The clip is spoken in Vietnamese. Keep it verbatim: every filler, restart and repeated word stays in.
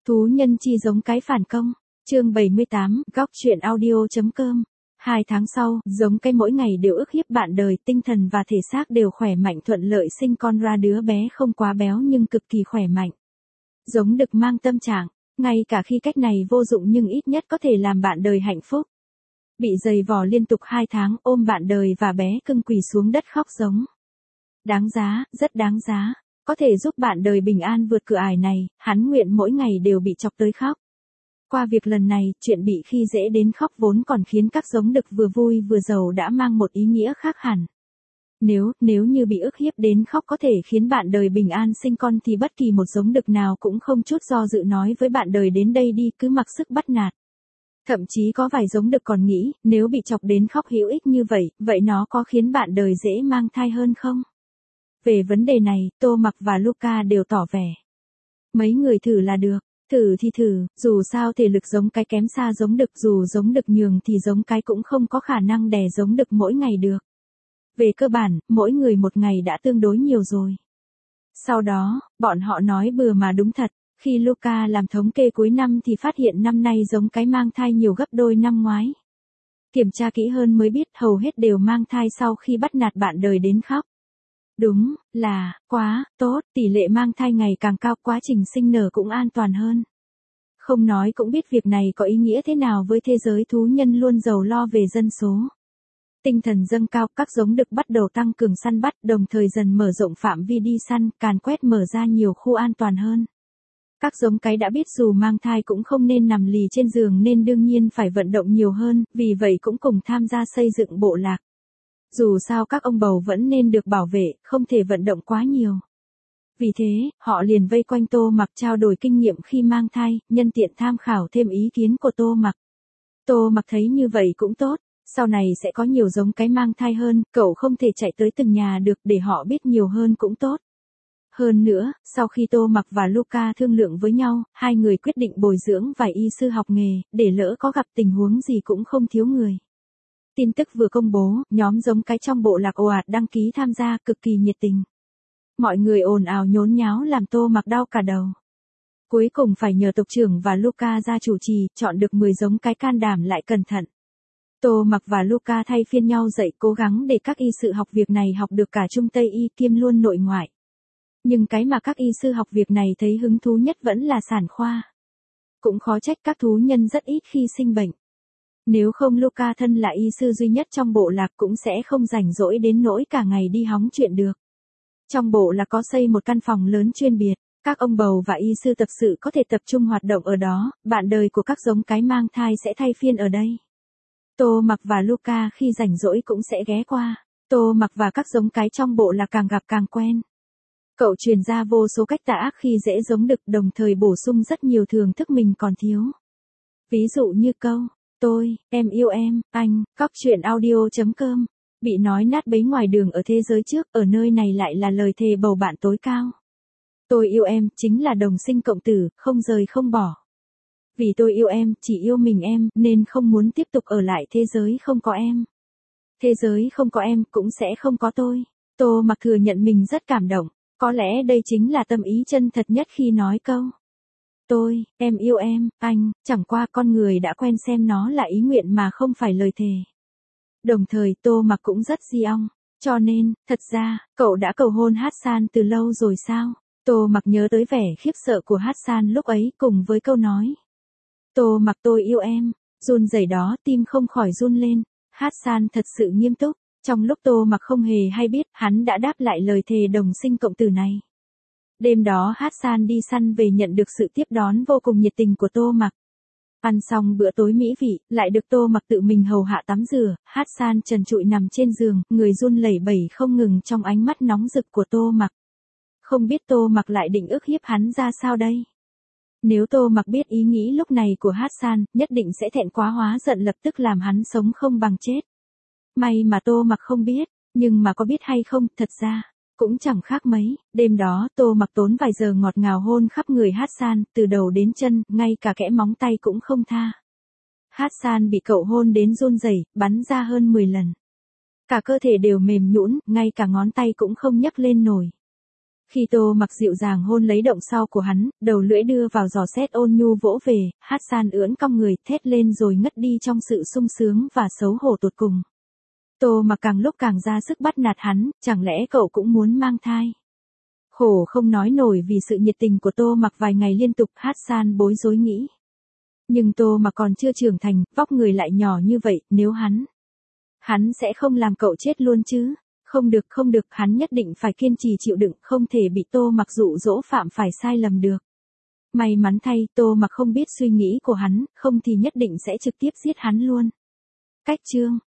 Thú nhân chi giống cái phản công. Chương bảy mươi tám, góc truyện audio.com. Hai tháng sau, giống cái mỗi ngày đều ức hiếp bạn đời, tinh thần và thể xác đều khỏe mạnh thuận lợi sinh con ra đứa bé không quá béo nhưng cực kỳ khỏe mạnh. Giống đực mang tâm trạng, ngay cả khi cách này vô dụng nhưng ít nhất có thể làm bạn đời hạnh phúc. Bị giày vò liên tục hai tháng, ôm bạn đời và bé cưng quỳ xuống đất khóc giống. Đáng giá, rất đáng giá. Có thể giúp bạn đời bình an vượt cửa ải này, hắn nguyện mỗi ngày đều bị chọc tới khóc. Qua việc lần này, chuyện bị khi dễ đến khóc vốn còn khiến các giống đực vừa vui vừa giàu đã mang một ý nghĩa khác hẳn. Nếu, nếu như bị ức hiếp đến khóc có thể khiến bạn đời bình an sinh con thì bất kỳ một giống đực nào cũng không chút do dự nói với bạn đời đến đây đi, cứ mặc sức bắt nạt. Thậm chí có vài giống đực còn nghĩ, nếu bị chọc đến khóc hữu ích như vậy, vậy nó có khiến bạn đời dễ mang thai hơn không? Về vấn đề này, Tô Mặc và Luca đều tỏ vẻ. Mấy người thử là được, thử thì thử, dù sao thể lực giống cái kém xa giống đực, dù giống đực nhường thì giống cái cũng không có khả năng đè giống đực mỗi ngày được. Về cơ bản, mỗi người một ngày đã tương đối nhiều rồi. Sau đó, bọn họ nói bừa mà đúng thật, khi Luca làm thống kê cuối năm thì phát hiện năm nay giống cái mang thai nhiều gấp đôi năm ngoái. Kiểm tra kỹ hơn mới biết hầu hết đều mang thai sau khi bắt nạt bạn đời đến khóc. Đúng, là, quá, tốt, tỷ lệ mang thai ngày càng cao, quá trình sinh nở cũng an toàn hơn. Không nói cũng biết việc này có ý nghĩa thế nào với thế giới thú nhân luôn giàu lo về dân số. Tinh thần dâng cao, các giống đực bắt đầu tăng cường săn bắt, đồng thời dần mở rộng phạm vi đi săn, càn quét mở ra nhiều khu an toàn hơn. Các giống cái đã biết dù mang thai cũng không nên nằm lì trên giường nên đương nhiên phải vận động nhiều hơn, vì vậy cũng cùng tham gia xây dựng bộ lạc. Dù sao các ông bầu vẫn nên được bảo vệ, không thể vận động quá nhiều. Vì thế, họ liền vây quanh Tô Mặc trao đổi kinh nghiệm khi mang thai, nhân tiện tham khảo thêm ý kiến của Tô Mặc. Tô Mặc thấy như vậy cũng tốt, sau này sẽ có nhiều giống cái mang thai hơn, cậu không thể chạy tới từng nhà được để họ biết nhiều hơn cũng tốt. Hơn nữa, sau khi Tô Mặc và Luca thương lượng với nhau, hai người quyết định bồi dưỡng vài y sư học nghề, để lỡ có gặp tình huống gì cũng không thiếu người. Tin tức vừa công bố, nhóm giống cái trong bộ lạc ồ ạt đăng ký tham gia cực kỳ nhiệt tình. Mọi người ồn ào nhốn nháo làm Tô Mặc đau cả đầu. Cuối cùng phải nhờ tộc trưởng và Luca ra chủ trì, chọn được mười giống cái can đảm lại cẩn thận. Tô Mặc và Luca thay phiên nhau dạy cố gắng để các y sự học việc này học được cả Trung Tây y kiêm luôn nội ngoại. Nhưng cái mà các y sư học việc này thấy hứng thú nhất vẫn là sản khoa. Cũng khó trách các thú nhân rất ít khi sinh bệnh. Nếu không Luca thân là y sư duy nhất trong bộ lạc cũng sẽ không rảnh rỗi đến nỗi cả ngày đi hóng chuyện được. Trong bộ lạc có xây một căn phòng lớn chuyên biệt, các ông bầu và y sư tập sự có thể tập trung hoạt động ở đó, bạn đời của các giống cái mang thai sẽ thay phiên ở đây. Tô Mặc và Luca khi rảnh rỗi cũng sẽ ghé qua, Tô Mặc và các giống cái trong bộ lạc càng gặp càng quen. Cậu truyền ra vô số cách tà ác khi dễ giống đực, đồng thời bổ sung rất nhiều thưởng thức mình còn thiếu. Ví dụ như câu, tôi, em yêu em, anh, góc truyện audio.com, bị nói nát bấy ngoài đường ở thế giới trước, ở nơi này lại là lời thề bầu bạn tối cao. Tôi yêu em, chính là đồng sinh cộng tử, không rời không bỏ. Vì tôi yêu em, chỉ yêu mình em, nên không muốn tiếp tục ở lại thế giới không có em. Thế giới không có em, cũng sẽ không có tôi. Tô Mặc thừa nhận mình rất cảm động. Có lẽ đây chính là tâm ý chân thật nhất khi nói câu. Tôi, em yêu em, anh, chẳng qua con người đã quen xem nó là ý nguyện mà không phải lời thề. Đồng thời Tô Mặc cũng rất di ong, cho nên, thật ra, cậu đã cầu hôn Hassan từ lâu rồi sao? Tô Mặc nhớ tới vẻ khiếp sợ của Hassan lúc ấy cùng với câu nói. Tô Mặc tôi yêu em, run rẩy đó tim không khỏi run lên, Hassan thật sự nghiêm túc. Trong lúc Tô Mặc không hề hay biết, hắn đã đáp lại lời thề đồng sinh cộng tử này. Đêm đó Hassan đi săn về nhận được sự tiếp đón vô cùng nhiệt tình của Tô Mặc. Ăn xong bữa tối mỹ vị, lại được Tô Mặc tự mình hầu hạ tắm rửa, Hassan trần trụi nằm trên giường, người run lẩy bẩy không ngừng trong ánh mắt nóng rực của Tô Mặc. Không biết Tô Mặc lại định ức hiếp hắn ra sao đây? Nếu Tô Mặc biết ý nghĩ lúc này của Hassan, nhất định sẽ thẹn quá hóa giận lập tức làm hắn sống không bằng chết. May mà Tô Mặc không biết, nhưng mà có biết hay không, thật ra, cũng chẳng khác mấy. Đêm đó Tô Mặc tốn vài giờ ngọt ngào hôn khắp người Hassan, từ đầu đến chân, ngay cả kẽ móng tay cũng không tha. Hassan bị cậu hôn đến run rẩy, bắn ra hơn mười lần. Cả cơ thể đều mềm nhũn, ngay cả ngón tay cũng không nhấc lên nổi. Khi Tô Mặc dịu dàng hôn lấy động sau của hắn, đầu lưỡi đưa vào giò xét ôn nhu vỗ về, Hassan ưỡn cong người, thét lên rồi ngất đi trong sự sung sướng và xấu hổ tột cùng. Tô Mặc càng lúc càng ra sức bắt nạt hắn, chẳng lẽ cậu cũng muốn mang thai? Khổ không nói nổi vì sự nhiệt tình của Tô Mặc vài ngày liên tục, Hassan bối rối nghĩ. Nhưng Tô Mặc còn chưa trưởng thành, vóc người lại nhỏ như vậy, nếu hắn... Hắn sẽ không làm cậu chết luôn chứ? Không được không được, hắn nhất định phải kiên trì chịu đựng, không thể bị Tô Mặc dụ dỗ phạm phải sai lầm được. May mắn thay, Tô Mặc không biết suy nghĩ của hắn, không thì nhất định sẽ trực tiếp giết hắn luôn. Cách chương